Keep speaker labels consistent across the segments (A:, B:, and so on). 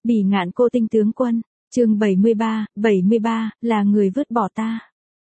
A: Bỉ ngạn cô tinh tướng quân, chương 73, là người vứt bỏ ta.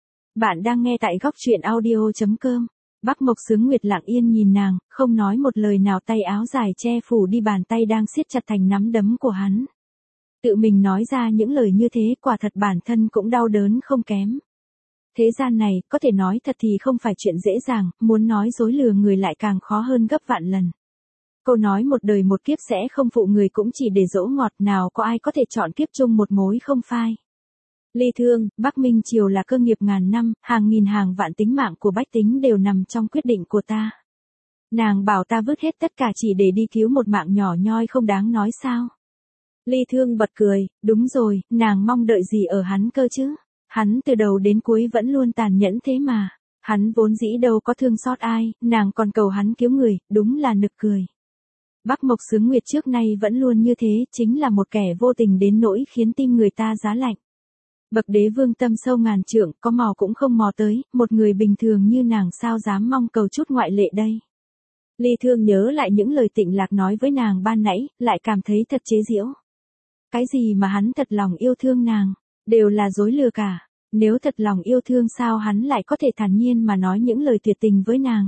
A: Bạn đang nghe tại góc truyện audio.com. Bắc Mộc Xướng Nguyệt lặng yên nhìn nàng, không nói một lời nào, tay áo dài che phủ đi bàn tay đang siết chặt thành nắm đấm của hắn. Tự mình nói ra những lời như thế, quả thật bản thân cũng đau đớn không kém. Thế gian này, có thể nói thật thì không phải chuyện dễ dàng, muốn nói dối lừa người lại càng khó hơn gấp vạn lần. Câu nói một đời một kiếp sẽ không phụ người cũng chỉ để dỗ ngọt, nào có ai có thể chọn kiếp chung một mối không phai. Ly thương, Bắc Minh Triều là cơ nghiệp ngàn năm, hàng nghìn hàng vạn tính mạng của bách tính đều nằm trong quyết định của ta. Nàng bảo ta vứt hết tất cả chỉ để đi cứu một mạng nhỏ nhoi không đáng nói sao. Ly thương bật cười, đúng rồi, nàng mong đợi gì ở hắn cơ chứ? Hắn từ đầu đến cuối vẫn luôn tàn nhẫn thế mà. Hắn vốn dĩ đâu có thương xót ai, nàng còn cầu hắn cứu người, đúng là nực cười. Bắc Mộc Xướng Nguyệt trước nay vẫn luôn như thế, chính là một kẻ vô tình đến nỗi khiến tim người ta giá lạnh. Bậc đế vương tâm sâu ngàn trượng, có mò cũng không mò tới, một người bình thường như nàng sao dám mong cầu chút ngoại lệ đây. Ly thương nhớ lại những lời Tịnh Lạc nói với nàng ban nãy, lại cảm thấy thật chế giễu. Cái gì mà hắn thật lòng yêu thương nàng, đều là dối lừa cả. Nếu thật lòng yêu thương sao hắn lại có thể thản nhiên mà nói những lời tuyệt tình với nàng.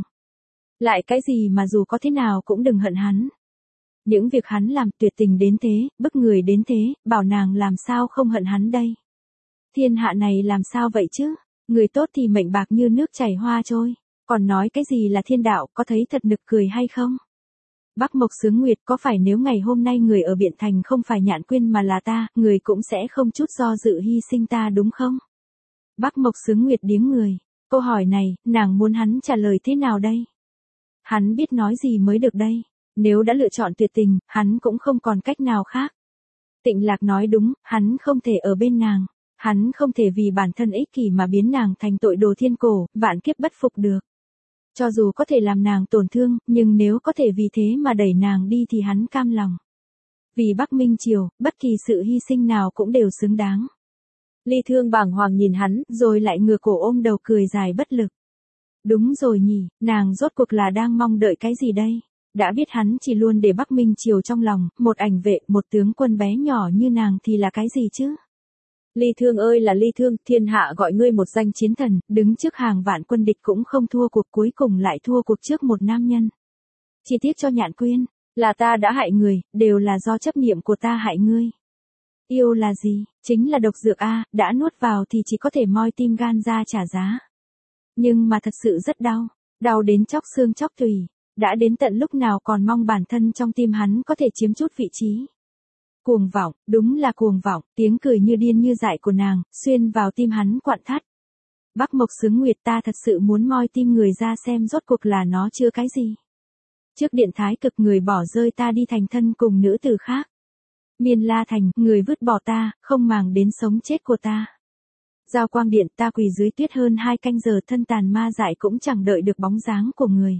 A: Lại cái gì mà dù có thế nào cũng đừng hận hắn. Những việc hắn làm tuyệt tình đến thế, bức người đến thế, bảo nàng làm sao không hận hắn đây. Thiên hạ này làm sao vậy chứ, người tốt thì mệnh bạc như nước chảy hoa trôi, còn nói cái gì là thiên đạo, có thấy thật nực cười hay không? Bắc Mộc Xướng Nguyệt, có phải nếu ngày hôm nay người ở Biện Thành không phải Nhạn Quyên mà là ta, người cũng sẽ không chút do dự hy sinh ta đúng không? Bắc Mộc Xướng Nguyệt điếng người, câu hỏi này, nàng muốn hắn trả lời thế nào đây? Hắn biết nói gì mới được đây? Nếu đã lựa chọn tuyệt tình, hắn cũng không còn cách nào khác. Tịnh Lạc nói đúng, hắn không thể ở bên nàng. Hắn không thể vì bản thân ích kỷ mà biến nàng thành tội đồ thiên cổ, vạn kiếp bất phục được. Cho dù có thể làm nàng tổn thương, nhưng nếu có thể vì thế mà đẩy nàng đi thì hắn cam lòng. Vì Bắc Minh Triều, bất kỳ sự hy sinh nào cũng đều xứng đáng. Ly thương bàng hoàng nhìn hắn, rồi lại ngửa cổ ôm đầu cười dài bất lực. Đúng rồi nhỉ, nàng rốt cuộc là đang mong đợi cái gì đây? Đã biết hắn chỉ luôn để Bắc Minh Triều trong lòng, một ảnh vệ, một tướng quân bé nhỏ như nàng thì là cái gì chứ? Ly thương ơi là Ly thương, thiên hạ gọi ngươi một danh chiến thần, đứng trước hàng vạn quân địch cũng không thua cuộc, cuối cùng lại thua cuộc trước một nam nhân. Chỉ tiếc cho Nhạn Quyên, là ta đã hại người, đều là do chấp niệm của ta hại ngươi. Yêu là gì? Chính là độc dược a, đã nuốt vào thì chỉ có thể moi tim gan ra trả giá. Nhưng mà thật sự rất đau, đau đến chóc xương chóc tủy, đã đến tận lúc nào còn mong bản thân trong tim hắn có thể chiếm chút vị trí. Cuồng vọng, đúng là cuồng vọng, tiếng cười như điên như dại của nàng, xuyên vào tim hắn quặn thắt. Bắc Mộc Xướng Nguyệt, ta thật sự muốn moi tim người ra xem rốt cuộc là nó chưa cái gì. Trước điện thái cực người bỏ rơi ta đi thành thân cùng nữ tử khác. Miên La Thành, người vứt bỏ ta, không màng đến sống chết của ta. Giao Quang Điện, ta quỳ dưới tuyết hơn 2 canh giờ, thân tàn ma dại cũng chẳng đợi được bóng dáng của người.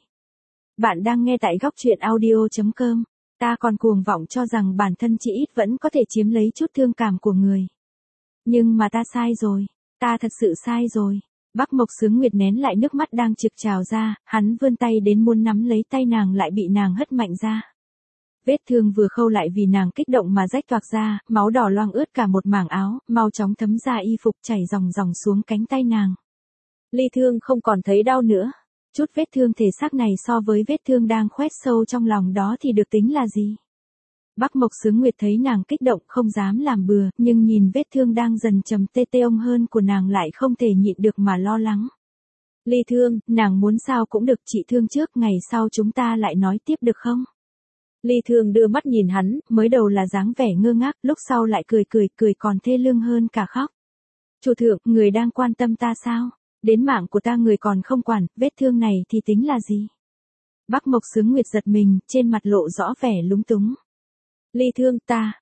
A: Bạn đang nghe tại góc truyện audio.com. Ta còn cuồng vọng cho rằng bản thân chỉ ít vẫn có thể chiếm lấy chút thương cảm của người. Nhưng mà ta sai rồi, ta thật sự sai rồi. Bắc Mộc Xướng Nguyệt nén lại nước mắt đang trực trào ra, hắn vươn tay đến muốn nắm lấy tay nàng lại bị nàng hất mạnh ra. Vết thương vừa khâu lại vì nàng kích động mà rách toạc ra, máu đỏ loang ướt cả một mảng áo, mau chóng thấm ra y phục chảy ròng ròng xuống cánh tay nàng. Ly thương không còn thấy đau nữa. Chút vết thương thể xác này so với vết thương đang khoét sâu trong lòng đó thì được tính là gì? Bắc Mộc Xướng Nguyệt thấy nàng kích động không dám làm bừa, nhưng nhìn vết thương đang dần trầm tê tê ông hơn của nàng lại không thể nhịn được mà lo lắng. Ly thương, nàng muốn sao cũng được, trị thương trước, ngày sau chúng ta lại nói tiếp được không? Ly thương đưa mắt nhìn hắn, mới đầu là dáng vẻ ngơ ngác, lúc sau lại cười còn thê lương hơn cả khóc. Chủ thượng, người đang quan tâm ta sao? Đến mạng của ta người còn không quản, vết thương này thì tính là gì? Bắc Mộc Xướng Nguyệt giật mình, trên mặt lộ rõ vẻ lúng túng. Ly thương,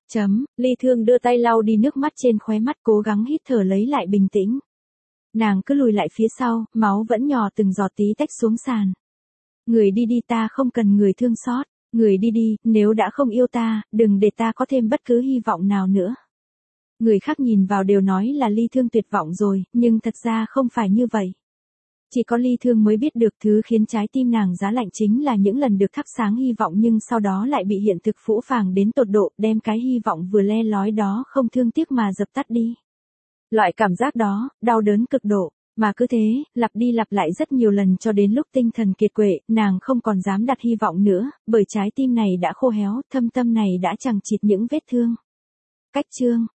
A: Ly thương đưa tay lau đi nước mắt trên khóe mắt, cố gắng hít thở lấy lại bình tĩnh. Nàng cứ lùi lại phía sau, máu vẫn nhỏ từng giọt tí tách xuống sàn. Người đi đi, ta không cần người thương xót. Người đi đi, nếu đã không yêu ta, đừng để ta có thêm bất cứ hy vọng nào nữa. Người khác nhìn vào đều nói là Ly thương tuyệt vọng rồi, nhưng thật ra không phải như vậy. Chỉ có Ly Thương mới biết được thứ khiến trái tim nàng giá lạnh chính là những lần được thắp sáng hy vọng nhưng sau đó lại bị hiện thực phũ phàng đến tột độ, đem cái hy vọng vừa le lói đó không thương tiếc mà dập tắt đi. Loại cảm giác đó, đau đớn cực độ, mà cứ thế, lặp đi lặp lại rất nhiều lần cho đến lúc tinh thần kiệt quệ, nàng không còn dám đặt hy vọng nữa, bởi trái tim này đã khô héo, thâm tâm này đã chằng chịt những vết thương. Cách chương